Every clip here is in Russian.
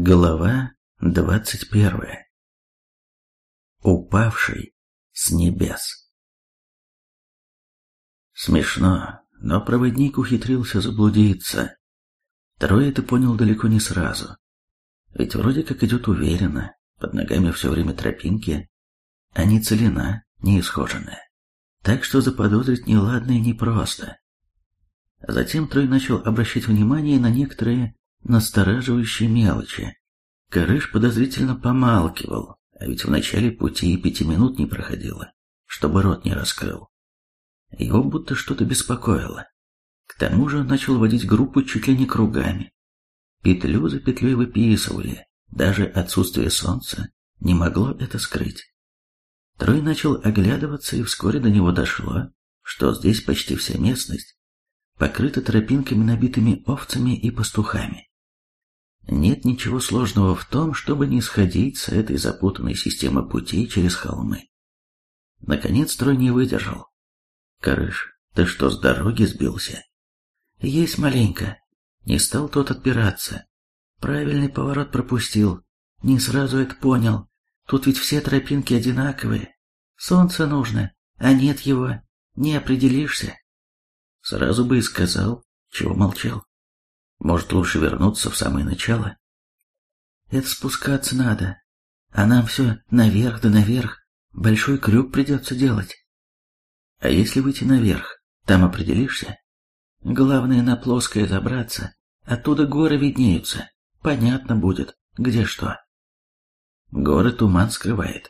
Глава 21. Упавший с небес. Смешно, но проводник ухитрился заблудиться. Трой это понял далеко не сразу. Ведь вроде как идет уверенно, под ногами все время тропинки, а не целина, не исхоженная. Так что заподозрить неладное непросто. Затем Трой начал обращать внимание на некоторые настораживающие мелочи. Карыш подозрительно помалкивал, а ведь в начале пути и 5 минут не проходило, чтобы рот не раскрыл. Его будто что-то беспокоило. К тому же он начал водить группу чуть ли не кругами. Петлю за петлей выписывали, даже отсутствие солнца не могло это скрыть. Трой начал оглядываться, и вскоре до него дошло, что здесь почти вся местность покрыта тропинками, набитыми овцами и пастухами. Нет ничего сложного в том, чтобы не сходить с этой запутанной системы путей через холмы. Наконец Трой не выдержал. «Карыш, ты что, с дороги сбился?» «Есть маленько». Не стал тот отпираться. Правильный поворот пропустил. Не сразу это понял. Тут ведь все тропинки одинаковые. Солнце нужно, а нет его. Не определишься. Сразу бы и сказал, чего молчал. Может, лучше вернуться в самое начало? Это спускаться надо, а нам все наверх да наверх. Большой крюк придется делать. А если выйти наверх, там определишься? Главное на плоское забраться, оттуда горы виднеются. Понятно будет, где что. Горы туман скрывает.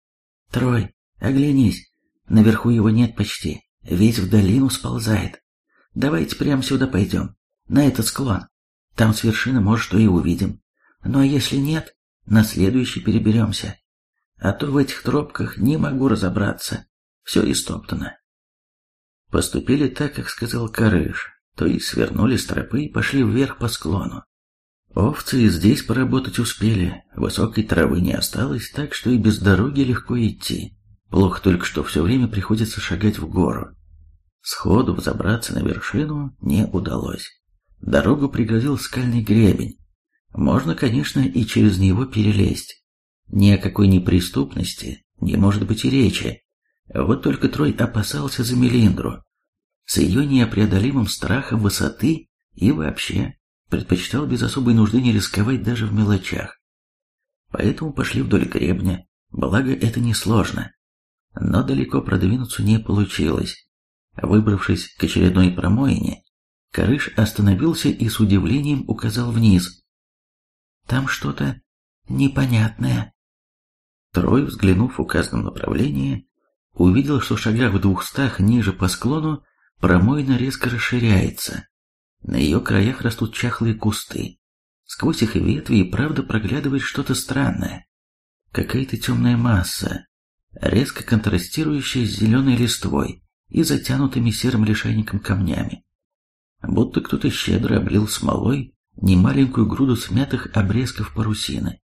Трой, оглянись, наверху его нет почти, весь в долину сползает. Давайте прямо сюда пойдем. На этот склон. Там с вершины, может, что и увидим. Ну а если нет, на следующий переберемся. А то в этих тропках не могу разобраться. Все истоптано. Поступили так, как сказал Карыш, то есть свернули с тропы и пошли вверх по склону. Овцы и здесь поработать успели, высокой травы не осталось, так что и без дороги легко идти. Плохо только, что все время приходится шагать в гору. Сходу взобраться на вершину не удалось. Дорогу преградил скальный гребень. Можно, конечно, и через него перелезть. Ни о какой неприступности не может быть и речи. Вот только Трой опасался за Мелиндру. С ее непреодолимым страхом высоты и вообще предпочитал без особой нужды не рисковать даже в мелочах. Поэтому пошли вдоль гребня, благо это несложно. Но далеко продвинуться не получилось. Выбравшись к очередной промоине, Карыш остановился и с удивлением указал вниз. «Там что-то непонятное». Трой, взглянув в указанном направлении, увидел, что в шагах в 200 ниже по склону промоина резко расширяется. На ее краях растут чахлые кусты. Сквозь их ветви и правда проглядывает что-то странное. Какая-то темная масса, резко контрастирующая с зеленой листвой и затянутыми серым лишайником камнями. Будто кто-то щедро облил смолой немаленькую груду смятых обрезков парусины.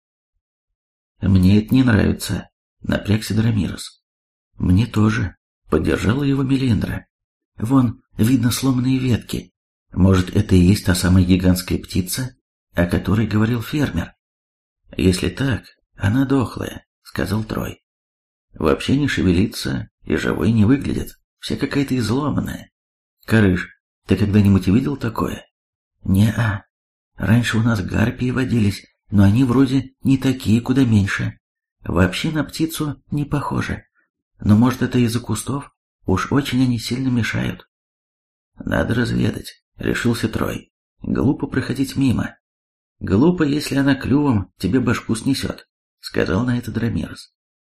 «Мне это не нравится», — напрягся Драмирос. «Мне тоже», — поддержала его Мелиндра. «Вон, видно сломанные ветки. Может, это и есть та самая гигантская птица, о которой говорил фермер?» «Если так, она дохлая», — сказал Трой. «Вообще не шевелится и живой не выглядит, вся какая-то изломанная. Карыш, ты когда-нибудь видел такое?» «Не-а. Раньше у нас гарпии водились, но они вроде не такие, куда меньше. Вообще на птицу не похоже. Но может это из-за кустов? Уж очень они сильно мешают». «Надо разведать», — решился Трой. «Глупо проходить мимо». «Глупо, если она клювом тебе башку снесет», — сказал на это Драмирос.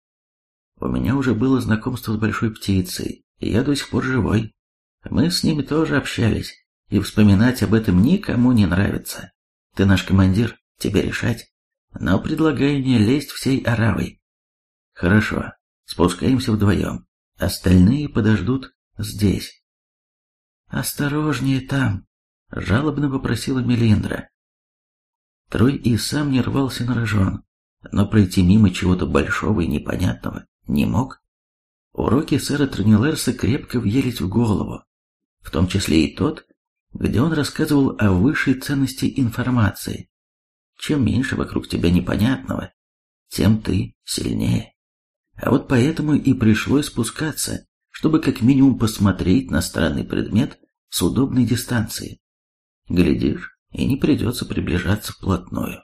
«У меня уже было знакомство с большой птицей, и я до сих пор живой. Мы с ними тоже общались, и вспоминать об этом никому не нравится. Ты наш командир, тебе решать, но предлагаю не лезть всей оравой». «Хорошо, спускаемся вдвоем, остальные подождут здесь». «Осторожнее там», — жалобно попросила Мелиндра. Трой и сам не рвался на рожон, но пройти мимо чего-то большого и непонятного не мог. Уроки сэра Тронилерса крепко въелись в голову, в том числе и тот, где он рассказывал о высшей ценности информации. Чем меньше вокруг тебя непонятного, тем ты сильнее. А вот поэтому и пришлось спускаться, чтобы как минимум посмотреть на странный предмет с удобной дистанции. Глядишь, и не придется приближаться вплотную.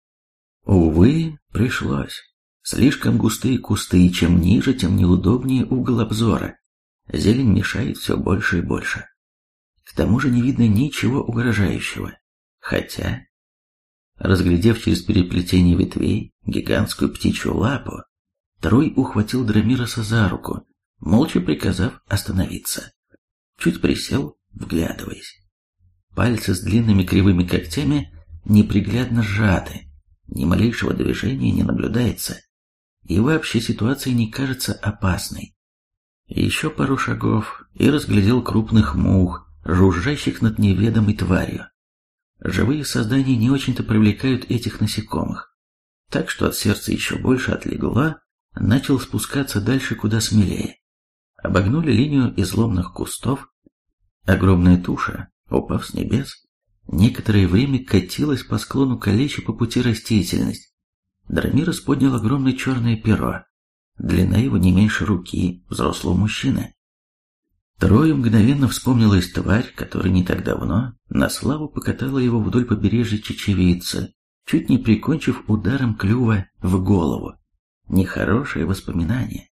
Увы, пришлось. Слишком густые кусты, и чем ниже, тем неудобнее угол обзора. Зелень мешает все больше и больше. К тому же не видно ничего угрожающего. Хотя, разглядев через переплетение ветвей гигантскую птичью лапу, Трой ухватил Драмироса за руку, молча приказав остановиться. Чуть присел, вглядываясь. Пальцы с длинными кривыми когтями неприглядно сжаты, ни малейшего движения не наблюдается, и вообще ситуация не кажется опасной. Еще пару шагов и разглядел крупных мух, жужжащих над неведомой тварью. Живые создания не очень-то привлекают этих насекомых, так что от сердца еще больше отлегло, начал спускаться дальше куда смелее. Обогнули линию изломных кустов. Огромная туша, упав с небес, некоторое время катилась по склону калеча по пути растительность. Драмирос поднял огромное черное перо, длина его не меньше руки взрослого мужчины. Трою мгновенно вспомнилась тварь, которая не так давно на славу покатала его вдоль побережья чечевицы, чуть не прикончив ударом клюва в голову. Нехорошее воспоминание.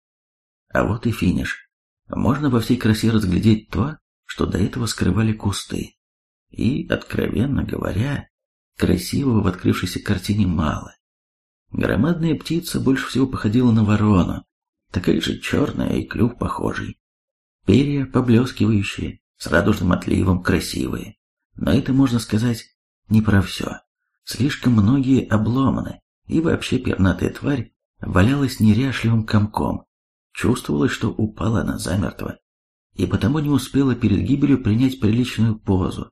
А вот и финиш. Можно во всей красе разглядеть то, что до этого скрывали кусты. И, откровенно говоря, красивого в открывшейся картине мало. Громадная птица больше всего походила на ворону, такая же черная и клюв похожий. Перья поблескивающие, с радужным отливом, красивые. Но это, можно сказать, не про все. Слишком многие обломаны, и вообще пернатая тварь валялась неряшливым комком. Чувствовалось, что упала она замертво, и потому не успела перед гибелью принять приличную позу.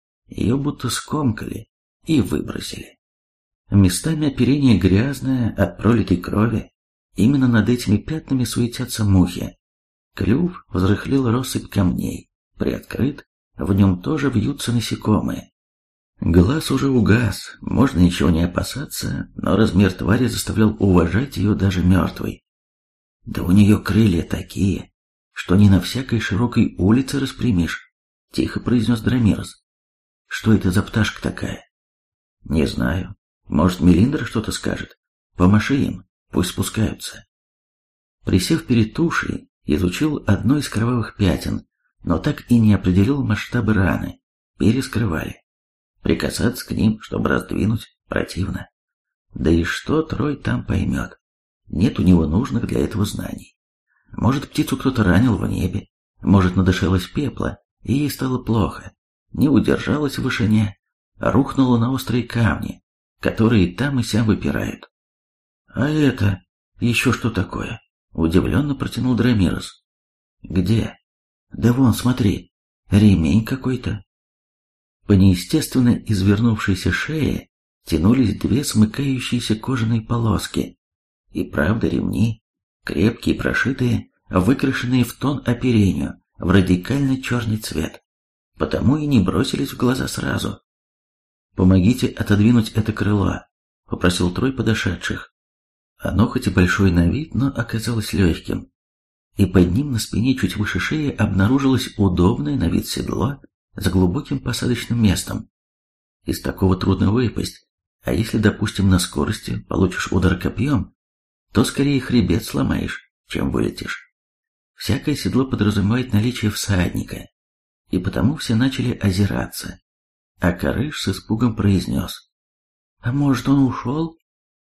Ее будто скомкали и выбросили. Местами оперение грязное от пролитой крови. Именно над этими пятнами суетятся мухи. Клюв взрыхлил россыпь камней. Приоткрыт, в нем тоже вьются насекомые. Глаз уже угас, можно ничего не опасаться, но размер твари заставлял уважать ее даже мертвой. Да у нее крылья такие, что не на всякой широкой улице распрямишь, тихо произнес Драмирос. Что это за пташка такая? Не знаю. Может, Мелиндра что-то скажет? Помаши им, пусть спускаются. Присев перед тушей, изучил одно из кровавых пятен, но так и не определил масштабы раны. Перескрывали. Прикасаться к ним, чтобы раздвинуть, противно. Да и что Трой там поймет? Нет у него нужных для этого знаний. Может, птицу кто-то ранил в небе, может, надышалась пепла, и ей стало плохо. Не удержалась в вышине, рухнула на острые камни, которые там и сям выпирают. А это еще что такое? Удивленно протянул Драмирос. Где? Да вон, смотри, ремень какой-то. По неестественно извернувшейся шее тянулись две смыкающиеся кожаные полоски. И правда ремни, крепкие, прошитые, выкрашенные в тон оперению, в радикально черный цвет. Потому и не бросились в глаза сразу. «Помогите отодвинуть это крыло», — попросил Трой подошедших. Оно хоть и большое на вид, но оказалось легким. И под ним на спине чуть выше шеи обнаружилось удобное на вид седло с глубоким посадочным местом. Из такого трудно выпасть, а если, допустим, на скорости получишь удар копьем, то скорее хребет сломаешь, чем вылетишь. Всякое седло подразумевает наличие всадника, и потому все начали озираться. А Карыш с испугом произнес: «А может, он ушел?»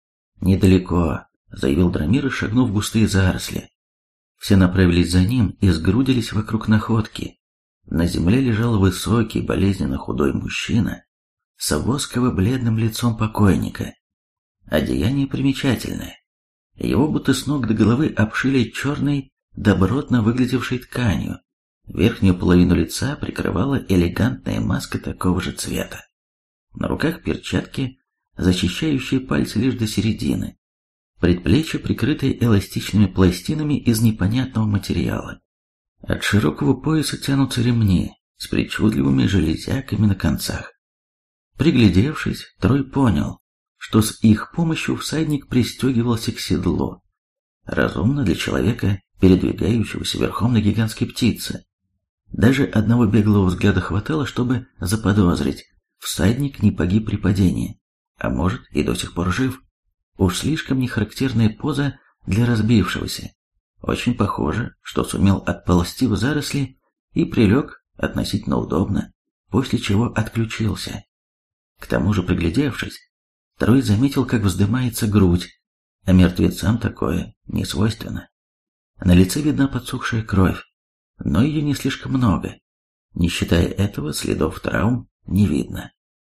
«Недалеко», — заявил Драмирос, шагнув в густые заросли. Все направились за ним и сгрудились вокруг находки. На земле лежал высокий, болезненно худой мужчина с восково-бледным лицом покойника. Одеяние примечательное. Его будто с ног до головы обшили черной, добротно выглядевшей тканью. Верхнюю половину лица прикрывала элегантная маска такого же цвета. На руках перчатки, защищающие пальцы лишь до середины. Предплечья прикрыты эластичными пластинами из непонятного материала. От широкого пояса тянутся ремни с причудливыми железяками на концах. Приглядевшись, Трой понял, что с их помощью всадник пристегивался к седлу. Разумно для человека, передвигающегося верхом на гигантской птице. Даже одного беглого взгляда хватало, чтобы заподозрить, всадник не погиб при падении, а может и до сих пор жив. Уж слишком нехарактерная поза для разбившегося. Очень похоже, что сумел отползти в заросли и прилег относительно удобно, после чего отключился. К тому же, приглядевшись, Трой заметил, как вздымается грудь, а мертвецам такое не свойственно. На лице видна подсохшая кровь, но ее не слишком много. Не считая этого, следов травм не видно.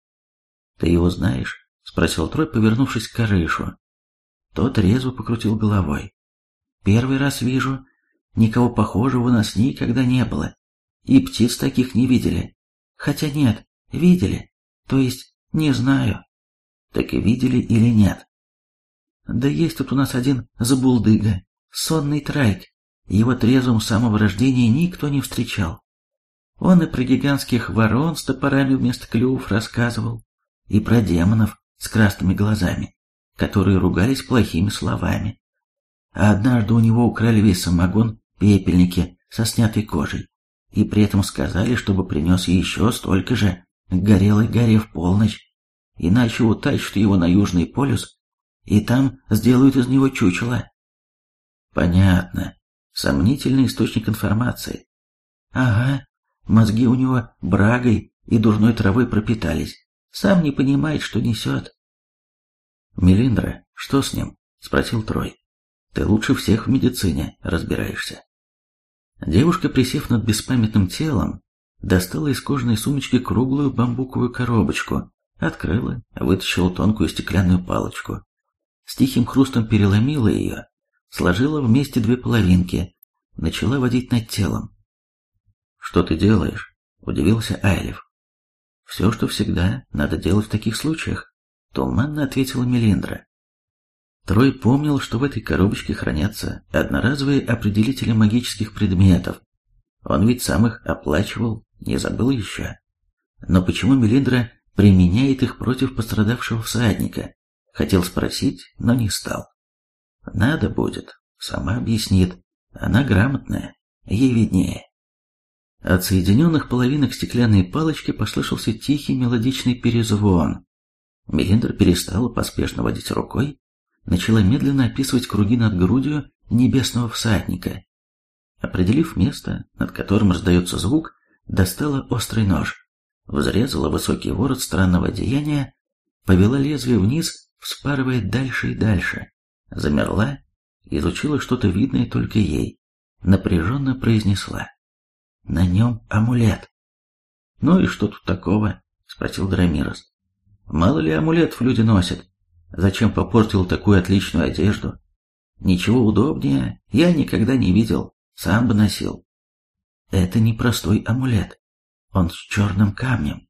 «Ты его знаешь?» — спросил Трой, повернувшись к Карышу. Тот резво покрутил головой. «Первый раз вижу. Никого похожего у нас никогда не было. И птиц таких не видели. Хотя нет, видели. То есть, не знаю». «Так и видели или нет?» «Да есть тут у нас один забулдыга, сонный трайк. Его трезвым с самого рождения никто не встречал. Он и про гигантских ворон с топорами вместо клювов рассказывал, и про демонов с красными глазами, которые ругались плохими словами. А однажды у него украли весь самогон в пепельнике со снятой кожей, и при этом сказали, чтобы принес еще столько же к горелой горе в полночь, иначе утащат его на Южный полюс, и там сделают из него чучело». «Понятно. Сомнительный источник информации». «Ага, мозги у него брагой и дурной травой пропитались. Сам не понимает, что несет». «Мелиндра, что с ним?» — спросил Трой. «Ты лучше всех в медицине разбираешься». Девушка, присев над беспамятным телом, достала из кожаной сумочки круглую бамбуковую коробочку, открыла, вытащила тонкую стеклянную палочку. С тихим хрустом переломила ее, сложила вместе две половинки, начала водить над телом. «Что ты делаешь?» — удивился Айлев. «Все, что всегда надо делать в таких случаях», — туманно ответила Мелиндра. Трой помнил, что в этой коробочке хранятся одноразовые определители магических предметов. Он ведь сам их оплачивал, не забыл еще. Но почему Мелиндра применяет их против пострадавшего всадника? Хотел спросить, но не стал. Надо будет, сама объяснит. Она грамотная, ей виднее. От соединенных половинок стеклянной палочки послышался тихий мелодичный перезвон. Мелиндра перестала поспешно водить рукой, начала медленно описывать круги над грудью небесного всадника. Определив место, над которым раздается звук, достала острый нож, взрезала высокий ворот странного одеяния, повела лезвие вниз, вспарывая дальше и дальше, замерла, изучила что-то видное только ей, напряженно произнесла: «На нем амулет». «Ну и что тут такого?» — спросил Драмирос. «Мало ли амулетов люди носят. Зачем попортил такую отличную одежду? Ничего удобнее я никогда не видел, сам бы носил». «Это не простой амулет, он с черным камнем».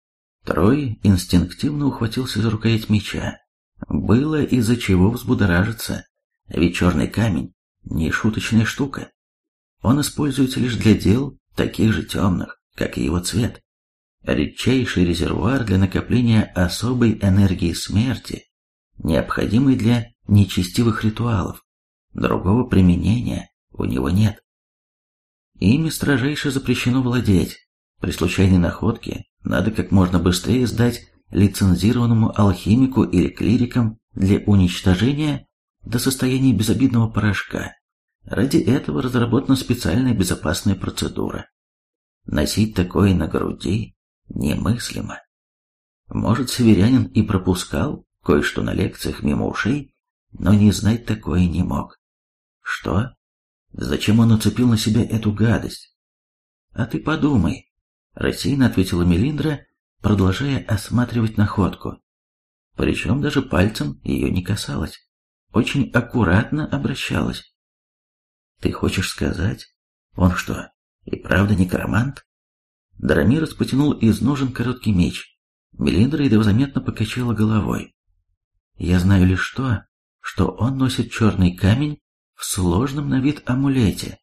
Трой инстинктивно ухватился за рукоять меча. Было из-за чего взбудоражиться, ведь черный камень не шуточная штука. Он используется лишь для дел таких же темных, как и его цвет. Редчайший резервуар для накопления особой энергии смерти, необходимой для нечестивых ритуалов. Другого применения у него нет. Ими строжайше запрещено владеть. При случайной находке надо как можно быстрее сдать лицензированному алхимику или клирикам для уничтожения до состояния безобидного порошка. Ради этого разработана специальная безопасная процедура. Носить такое на груди немыслимо. Может, северянин и пропускал кое-что на лекциях мимо ушей, но не знать такое не мог. Что? Зачем он нацепил на себя эту гадость? А ты подумай, рассеянно ответила Мелиндра, продолжая осматривать находку. Причем даже пальцем ее не касалась. Очень аккуратно обращалась. Ты хочешь сказать, он что, и правда некромант? Драмирос потянул из ножен короткий меч. Мелиндра едва заметно покачала головой. Я знаю лишь то, что он носит черный камень в сложном на вид амулете.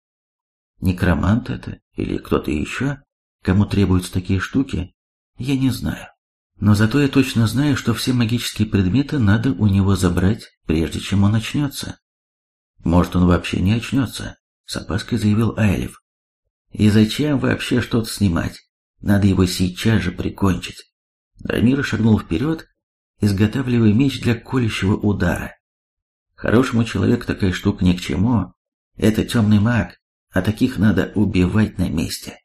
Некромант это или кто-то еще, кому требуются такие штуки, я не знаю. Но зато я точно знаю, что все магические предметы надо у него забрать, прежде чем он очнется. Может, он вообще не очнется, с опаской заявил Айлиф. И зачем вообще что-то снимать? Надо его сейчас же прикончить. Драмира шагнул вперед, изготавливая меч для колющего удара. Хорошему человеку такая штука ни к чему. Это темный маг, а таких надо убивать на месте.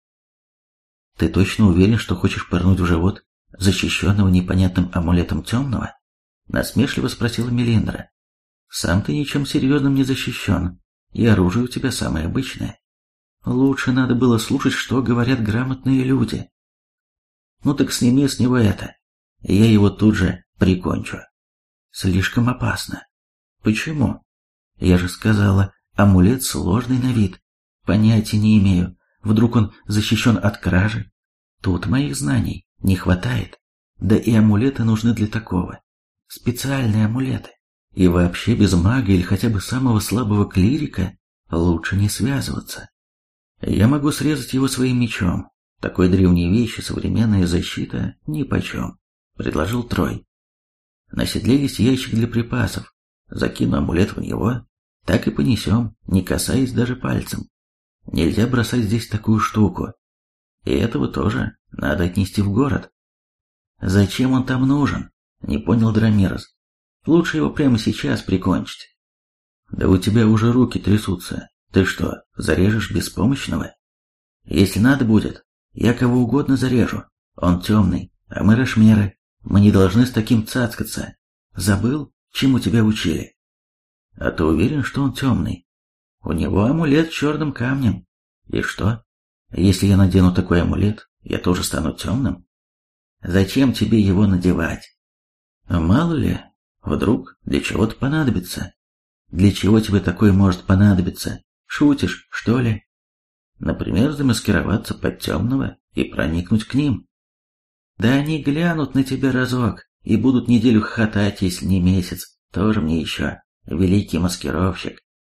Ты точно уверен, что хочешь пырнуть в живот защищенного непонятным амулетом темного? Насмешливо спросила Мелиндра. Сам ты ничем серьезным не защищен, и оружие у тебя самое обычное. Лучше надо было слушать, что говорят грамотные люди. Ну так сними с него это, и я его тут же прикончу. Слишком опасно. Почему? Я же сказала, амулет сложный на вид. Понятия не имею, вдруг он защищен от кражи. Тут моих знаний не хватает. Да и амулеты нужны для такого. Специальные амулеты. И вообще без мага или хотя бы самого слабого клирика лучше не связываться. Я могу срезать его своим мечом. Такой древней вещи современная защита нипочем, предложил Трой. На седле есть ящик для припасов. Закину амулет в него, так и понесем, не касаясь даже пальцем. Нельзя бросать здесь такую штуку. И этого тоже надо отнести в город. Зачем он там нужен? Не понял Драмирос. Лучше его прямо сейчас прикончить. Да у тебя уже руки трясутся. Ты что, зарежешь беспомощного? Если надо будет, я кого угодно зарежу. Он темный, а мы рашмеры. Мы не должны с таким цацкаться. Забыл, чему тебя учили? А ты уверен, что он темный? У него амулет с черным камнем. И что? Если я надену такой амулет, я тоже стану темным? Зачем тебе его надевать? Мало ли, вдруг для чего-то понадобится. Для чего тебе такое может понадобиться? Шутишь, что ли? Например, замаскироваться под темного и проникнуть к ним. Да они глянут на тебя разок и будут неделю хохотать, если не месяц. Тоже мне еще великий маскировщик.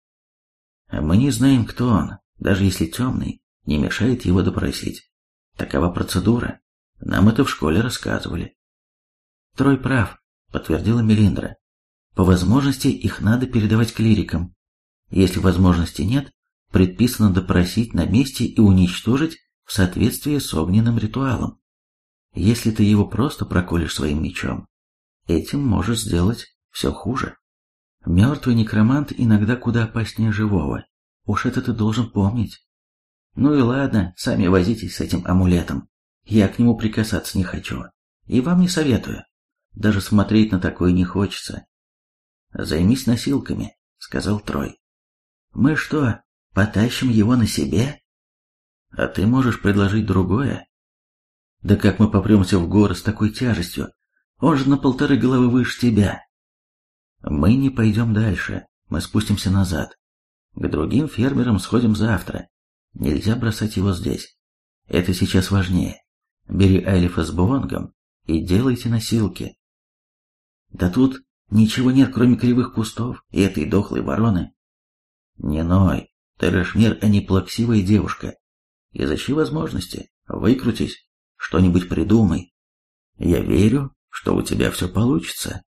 Мы не знаем, кто он, даже если темный, не мешает его допросить. Такова процедура. Нам это в школе рассказывали. Трой прав, подтвердила Мелиндра. По возможности их надо передавать клирикам. Если возможности нет, предписано допросить на месте и уничтожить в соответствии с огненным ритуалом. Если ты его просто проколешь своим мечом, этим можешь сделать все хуже. Мертвый некромант иногда куда опаснее живого. Уж это ты должен помнить. Ну и ладно, сами возитесь с этим амулетом. Я к нему прикасаться не хочу. И вам не советую. Даже смотреть на такое не хочется. Займись носилками, сказал Трой. Мы что, потащим его на себе? А ты можешь предложить другое? Да как мы попремся в горы с такой тяжестью? Он же на 1,5 головы выше тебя. Мы не пойдем дальше, мы спустимся назад. К другим фермерам сходим завтра. Нельзя бросать его здесь. Это сейчас важнее. Бери Айлифа с Буонгом и делайте носилки. Да тут ничего нет, кроме кривых кустов и этой дохлой вороны. Не ной, ты рашмер, а не плаксивая девушка. Изыщи возможности, выкрутись, что-нибудь придумай. Я верю, что у тебя все получится.